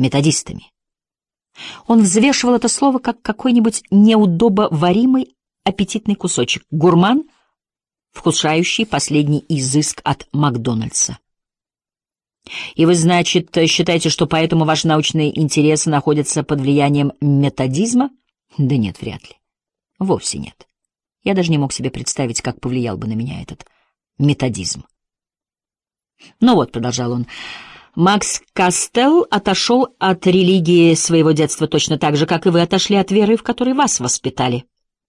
методистами. Он взвешивал это слово как какой-нибудь неудобоваримый аппетитный кусочек, гурман, вкушающий последний изыск от Макдональдса. И вы, значит, считаете, что поэтому ваши научные интересы находятся под влиянием методизма? Да нет, вряд ли. Вовсе нет. Я даже не мог себе представить, как повлиял бы на меня этот методизм. Ну вот, продолжал он, Макс Кастелл отошел от религии своего детства точно так же, как и вы отошли от веры, в которой вас воспитали.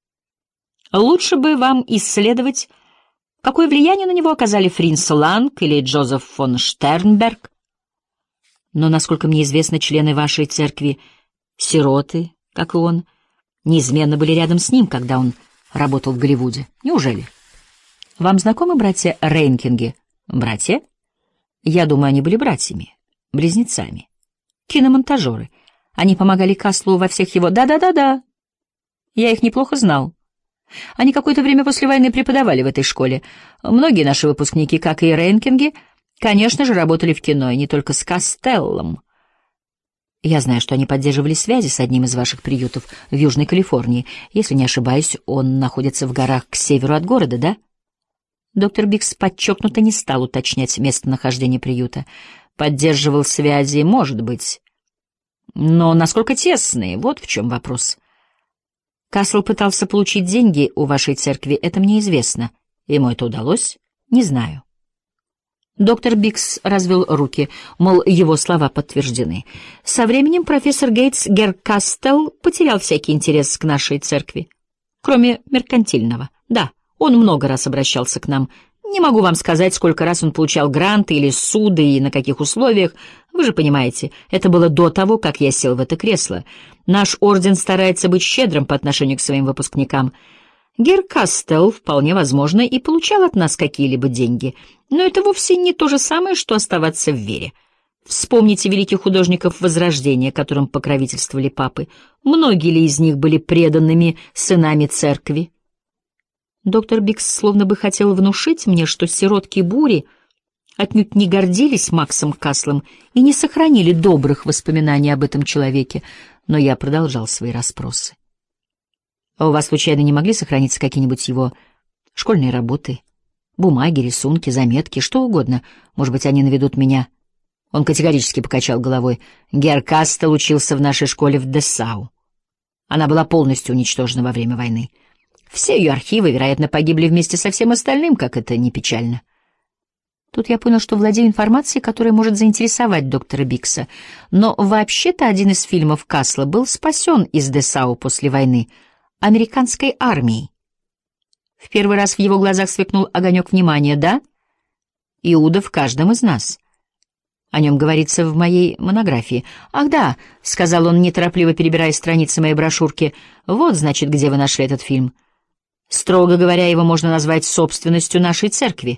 Лучше бы вам исследовать, какое влияние на него оказали Фриц Ланг или Джозеф фон Штернберг. Но, насколько мне известно, члены вашей церкви, сироты, как и он, неизменно были рядом с ним, когда он работал в Голливуде. Неужели? Вам знакомы братья Рейнкинги? Братья? Я думаю, они были братьями, близнецами, киномонтажеры. Они помогали Каслу во всех его... Да. Я их неплохо знал. Они какое-то время после войны преподавали в этой школе. Многие наши выпускники, как и Рейнкинги, конечно же, работали в кино, и не только с Кастеллом. Я знаю, что они поддерживали связи с одним из ваших приютов в Южной Калифорнии. Если не ошибаюсь, он находится в горах к северу от города, да? Доктор Бикс подчеркнуто не стал уточнять местонахождение приюта. Поддерживал связи, может быть. Но насколько тесные, вот в чем вопрос. Касл пытался получить деньги у вашей церкви, это мне известно. Ему это удалось? Не знаю. Доктор Бикс развел руки, мол, его слова подтверждены. Со временем профессор Гейтс Геркастелл потерял всякий интерес к нашей церкви, кроме меркантильного. Да, он много раз обращался к нам. Не могу вам сказать, сколько раз он получал гранты или суды и на каких условиях. Вы же понимаете, это было до того, как я сел в это кресло. Наш орден старается быть щедрым по отношению к своим выпускникам. Геркастелл, вполне возможно, и получал от нас какие-либо деньги, но это вовсе не то же самое, что оставаться в вере. Вспомните великих художников Возрождения, которым покровительствовали папы. Многие ли из них были преданными сынами церкви? Доктор Бикс словно бы хотел внушить мне, что сиротки бури отнюдь не гордились Максом Каслом и не сохранили добрых воспоминаний об этом человеке, но я продолжал свои расспросы. А у вас, случайно, не могли сохраниться какие-нибудь его школьные работы, бумаги, рисунки, заметки, что угодно? Может быть, они наведут меня? Он категорически покачал головой. Геркастелл учился в нашей школе в Дессау. Она была полностью уничтожена во время войны. Все ее архивы, вероятно, погибли вместе со всем остальным, как это ни печально. Тут я понял, что владею информацией, которая может заинтересовать доктора Бикса. Но вообще-то один из фильмов Касла был спасен из Дессау после войны американской армией. В первый раз в его глазах сверкнул огонек внимания. Да? Иуда в каждом из нас. О нем говорится в моей монографии. «Ах да», — сказал он, неторопливо перебирая страницы моей брошюрки, — «вот, значит, где вы нашли этот фильм. Строго говоря, его можно назвать собственностью нашей церкви».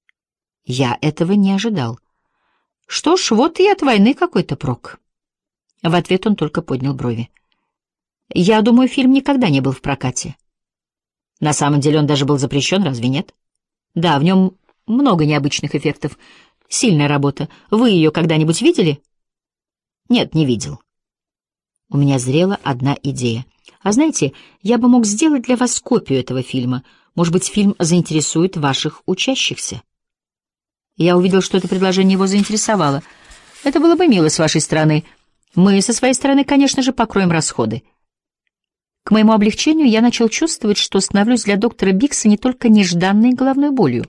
Я этого не ожидал. Что ж, вот и от войны какой-то прок. В ответ он только поднял брови. Я думаю, фильм никогда не был в прокате. На самом деле он даже был запрещен, разве нет? Да, в нем много необычных эффектов. Сильная работа. Вы ее когда-нибудь видели? Нет, не видел. У меня зрела одна идея. А знаете, я бы мог сделать для вас копию этого фильма. Может быть, фильм заинтересует ваших учащихся. Я увидел, что это предложение его заинтересовало. Это было бы мило с вашей стороны. Мы со своей стороны, конечно же, покроем расходы. К моему облегчению я начал чувствовать, что становлюсь для доктора Бикса не только нежданной головной болью,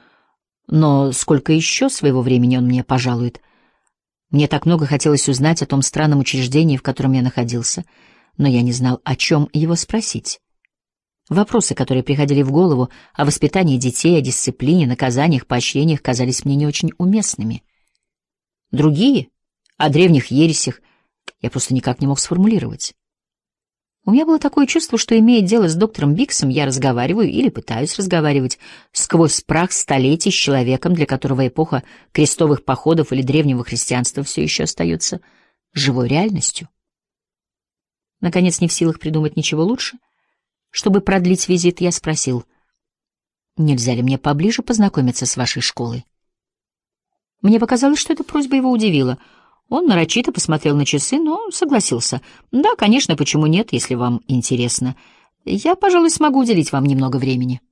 но сколько еще своего времени он мне пожалует. Мне так много хотелось узнать о том странном учреждении, в котором я находился, но я не знал, о чем его спросить. Вопросы, которые приходили в голову о воспитании детей, о дисциплине, наказаниях, поощрениях, казались мне не очень уместными. Другие, о древних ересях, я просто никак не мог сформулировать. У меня было такое чувство, что, имея дело с доктором Биксом, я разговариваю или пытаюсь разговаривать сквозь прах столетий с человеком, для которого эпоха крестовых походов или древнего христианства все еще остается живой реальностью. Наконец, не в силах придумать ничего лучше, чтобы продлить визит, я спросил, нельзя ли мне поближе познакомиться с вашей школой? Мне показалось, что эта просьба его удивила. Он нарочито посмотрел на часы, но согласился. «Да, конечно, почему нет, если вам интересно. Я, пожалуй, смогу уделить вам немного времени».